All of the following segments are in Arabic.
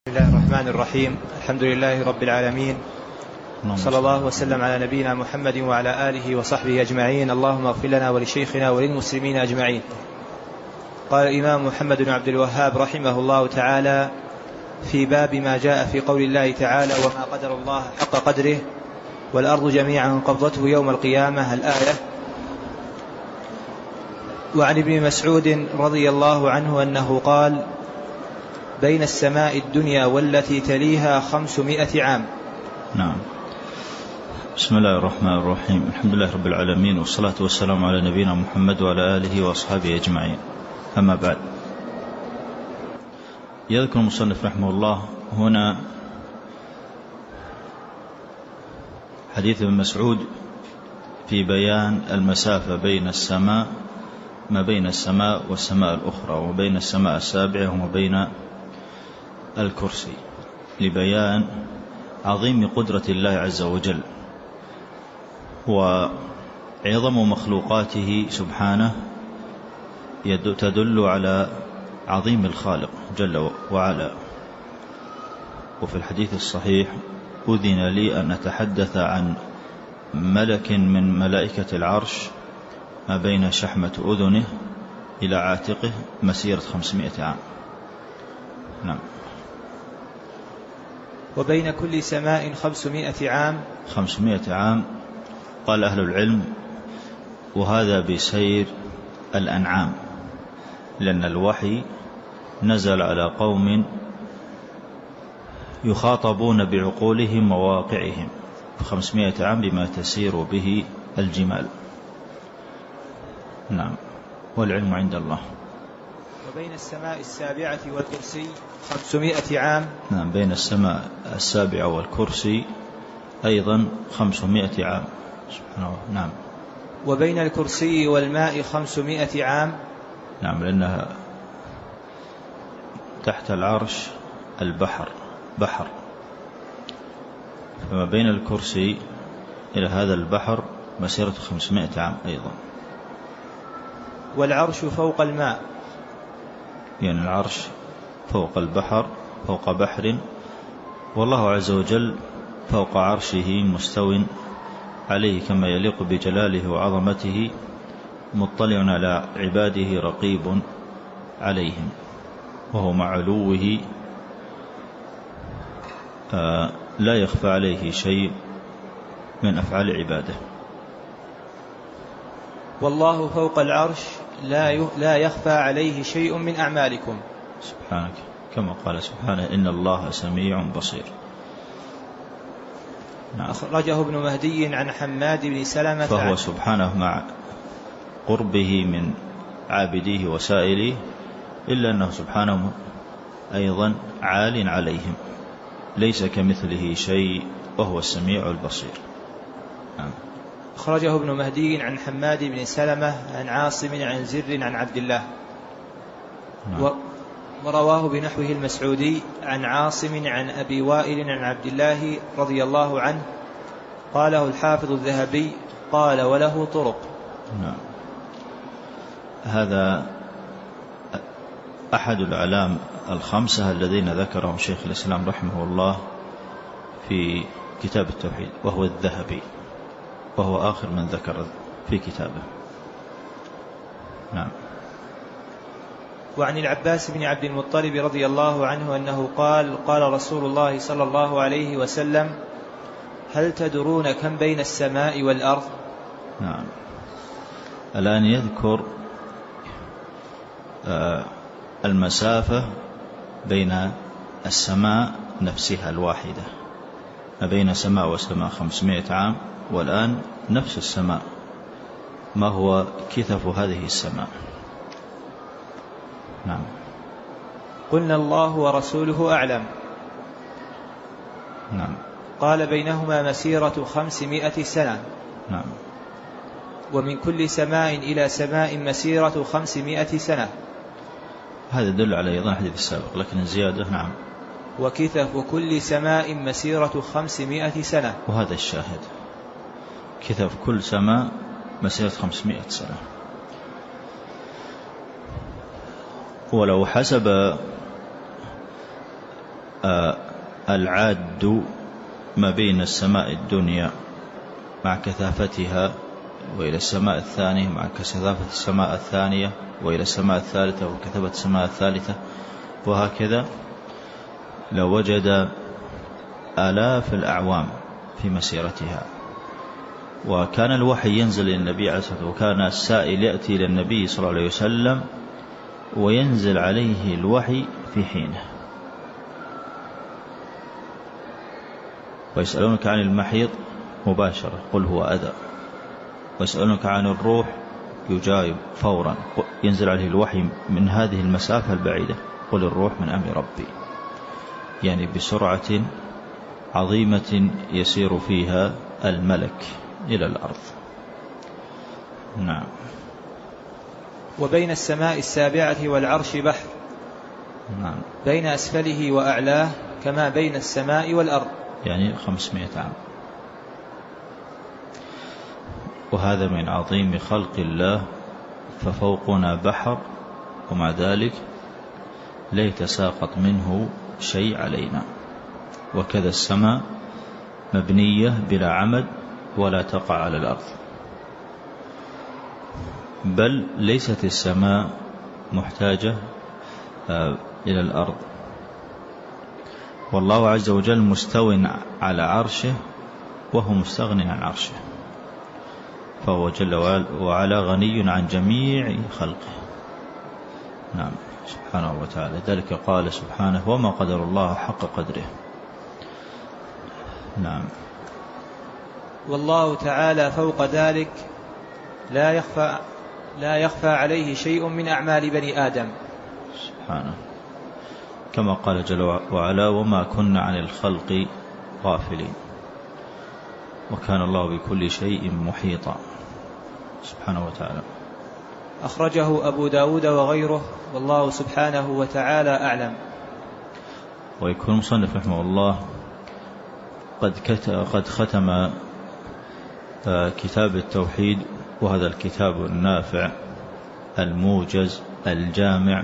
بسم الله الرحمن الرحيم. الحمد لله رب العالمين، صلى الله وسلم على نبينا محمد وعلى آله وصحبه أجمعين. اللهم اغفر لنا ولشيخنا وللمسلمين أجمعين. قال الإمام محمد بن عبد الوهاب رحمه الله تعالى في باب ما جاء في قول الله تعالى: وما قدر الله حق قدره والأرض جميعا قبضته يوم القيامة، الآية. وعن ابن مسعود رضي الله عنه أنه قال: بين السماء الدنيا والتي تليها 500 عام. نعم. بسم الله الرحمن الرحيم. الحمد لله رب العالمين، والصلاة والسلام على نبينا محمد وعلى آله وأصحابه أجمعين. أما بعد، يذكر المصنف رحمه الله هنا حديث ابن مسعود في بيان المسافة بين السماء، ما بين السماء والسماء الأخرى، وبين السماء السابعة وما بين الكرسي، لبيان عظيم قدرة الله عز وجل وعظم مخلوقاته سبحانه، تدل على عظيم الخالق جل وعلا. وفي الحديث الصحيح: أذن لي أن أتحدث عن ملك من ملائكة العرش ما بين شحمة أذنه إلى عاتقه مسيرة 500 عام. نعم. وبين كل سماء 500 عام. 500 عام قال أهل العلم، وهذا بسير الأنعام، لأن الوحي نزل على قوم يخاطبون بعقولهم وواقعهم، 500 عام بما تسير به الجمال. نعم، والعلم عند الله. وبين السماء السابعة والكرسي 500 عام. نعم، بين السماء السابعة والكرسي أيضا 500 عام. سبحان الله. نعم. وبين الكرسي والماء 500 عام. نعم، لأنها تحت العرش البحر، بحر، فما بين الكرسي إلى هذا البحر مسيرة 500 عام أيضا. والعرش فوق الماء، يعني العرش فوق البحر، فوق بحر، والله عز وجل فوق عرشه مستو عليه كما يليق بجلاله وعظمته، مطلع على عباده رقيب عليهم، وهو مع علوه لا يخفى عليه شيء من أفعال عباده. والله فوق العرش لا يخفى عليه شيء من أعمالكم. سبحانك، كما قال سبحانه: إن الله سميع بصير. نعم. أخرجه ابن مهدي عن حماد بن سلمة. فهو سبحانه مع قربه من عابديه وسائليه، إلا أنه سبحانه أيضا عال عليهم، ليس كمثله شيء، وهو السميع البصير. نعم. أخرجه ابن مهدي عن حماد بن سلمة عن عاصم عن زر عن عبد الله. نعم. ورواه بنحوه المسعودي عن عاصم عن أبي وائل عن عبد الله رضي الله عنه. قاله الحافظ الذهبي، قال: وله طرق. نعم. هذا أحد الأعلام الخمسة الذين ذكرهم شيخ الإسلام رحمه الله في كتاب التوحيد، وهو الذهبي، وهو آخر من ذكر في كتابه. نعم. وعن العباس بن عبد المطلب رضي الله عنه أنه قال: قال رسول الله صلى الله عليه وسلم: هل تدرون كم بين السماء والأرض؟ نعم. الآن يذكر المسافة بين السماء نفسها الواحدة، ما بين سماء وسماء 500 عام، والآن نفس السماء ما هو كثف هذه السماء. نعم. قلنا: الله ورسوله أعلم. نعم. قال: بينهما مسيرة 500 سنة. نعم. ومن كل سماء إلى سماء مسيرة 500 سنة. هذا يدل على أيضا الحديث السابق، لكن الزيادة. نعم. وكثف كل سماء مسيرة 500 سنة. وهذا الشاهد، كثف كل سماء مسيرة 500 سنة. ولو حسب العاد ما بين السماء الدنيا مع كثافتها وإلى السماء الثانية مع كثافة السماء الثانية وإلى السماء الثالثة وكثافة السماء الثالثة وهكذا، لو وجد آلاف الأعوام في مسيرتها. وكان الوحي ينزل للنبي عليه الصلاة والسلام، وكان السائل يأتي للنبي صلى الله عليه وسلم وينزل عليه الوحي في حينه. ويسألونك عن المحيض مباشرة قل هو أذى، ويسألونك عن الروح يجاوب فورا، ينزل عليه الوحي من هذه المسافة البعيدة قل الروح من أمر ربي، يعني بسرعة عظيمة يسير فيها الملك إلى الأرض. نعم. وبين السماء السابعة والعرش بحر، نعم، بين أسفله وأعلاه كما بين السماء والأرض، يعني 500 عام. وهذا من عظيم خلق الله، ففوقنا بحر ومع ذلك لا يتساقط منه شيء علينا. وكذا السماء مبنية بلا عمد ولا تقع على الأرض، بل ليست السماء محتاجة إلى الأرض. والله عز وجل مستو على عرشه وهو مستغن عن عرشه، فهو جل وعلا غني عن جميع خلقه. نعم سبحانه وتعالى. ذلك قال سبحانه وما قدر الله حق قدره. نعم. والله تعالى فوق ذلك لا يخفى عليه شيء من أعمال بني آدم سبحانه، كما قال جل وعلا وما كنا عن الخلق غافلين، وكان الله بكل شيء محيطا سبحانه وتعالى. أخرجه أبو داود وغيره، والله سبحانه وتعالى أعلم. ويكون مصنف رحمه الله قد ختم كتاب التوحيد، وهذا الكتاب النافع الموجز الجامع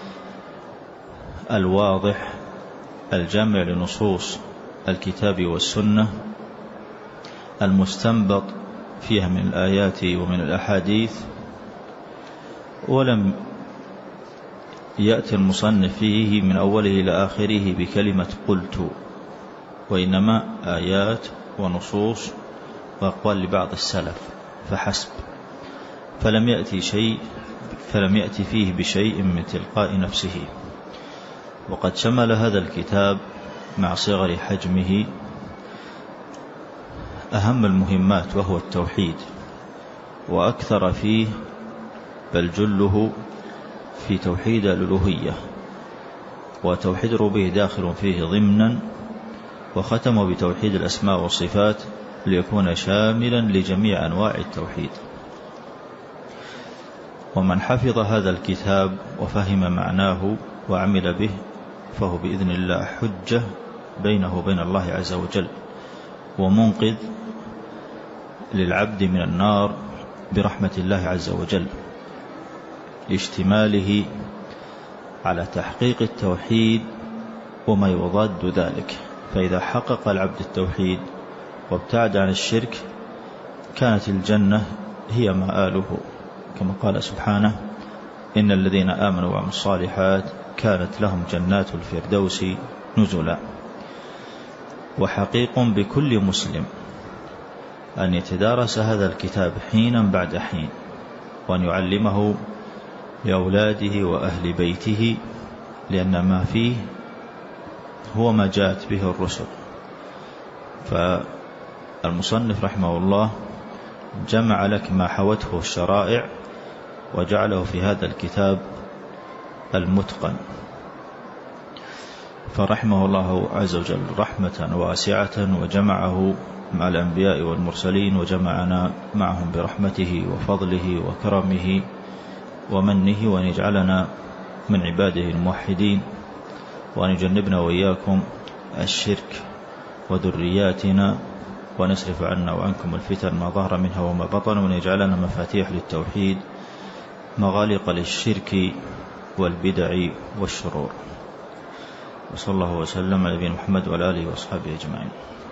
الواضح الجامع لنصوص الكتاب والسنة المستنبط فيها من الآيات ومن الأحاديث. ولم يأتي المصنف فيه من أوله إلى آخره بكلمة قلت، وإنما آيات ونصوص وأقوال لبعض السلف فحسب، فلم يأتي فيه بشيء من تلقاء نفسه. وقد شمل هذا الكتاب مع صغر حجمه أهم المهمات، وهو التوحيد، وأكثر فيه بل جله في توحيد الألوهية، وتوحيد الربوبية داخل فيه ضمنا، وختم بتوحيد الأسماء والصفات ليكون شاملا لجميع أنواع التوحيد. ومن حفظ هذا الكتاب وفهم معناه وعمل به فهو بإذن الله حجة بينه وبين الله عز وجل، ومنقذ للعبد من النار برحمة الله عز وجل، لاشتماله على تحقيق التوحيد وما يضاد ذلك. فإذا حقق العبد التوحيد وابتعد عن الشرك كانت الجنة هي مآله، كما قال سبحانه إن الذين آمنوا وعملوا الصالحات كانت لهم جنات الفردوس نزلا. وحقيق بكل مسلم أن يتدارس هذا الكتاب حينا بعد حين، وأن يعلمه لأولاده وأهل بيته، لأن ما فيه هو ما جاءت به الرسل. فالمصنف رحمه الله جمع لك ما حوته الشرائع وجعله في هذا الكتاب المتقن، فرحمه الله عز وجل رحمة واسعة، وجمعه مع الأنبياء والمرسلين، وجمعنا معهم برحمته وفضله وكرمه ومنه، وأن يجعلنا من عباده الموحدين، وأن يجنبنا وإياكم الشرك وذرياتنا، ونصرف عنا وعنكم الفتن ما ظهر منها وما بطن، وأن يجعلنا مفاتيح للتوحيد مغالق للشرك والبدع والشرور. وصلى الله وسلم على نبينا محمد وعلى آله وأصحابه أجمعين.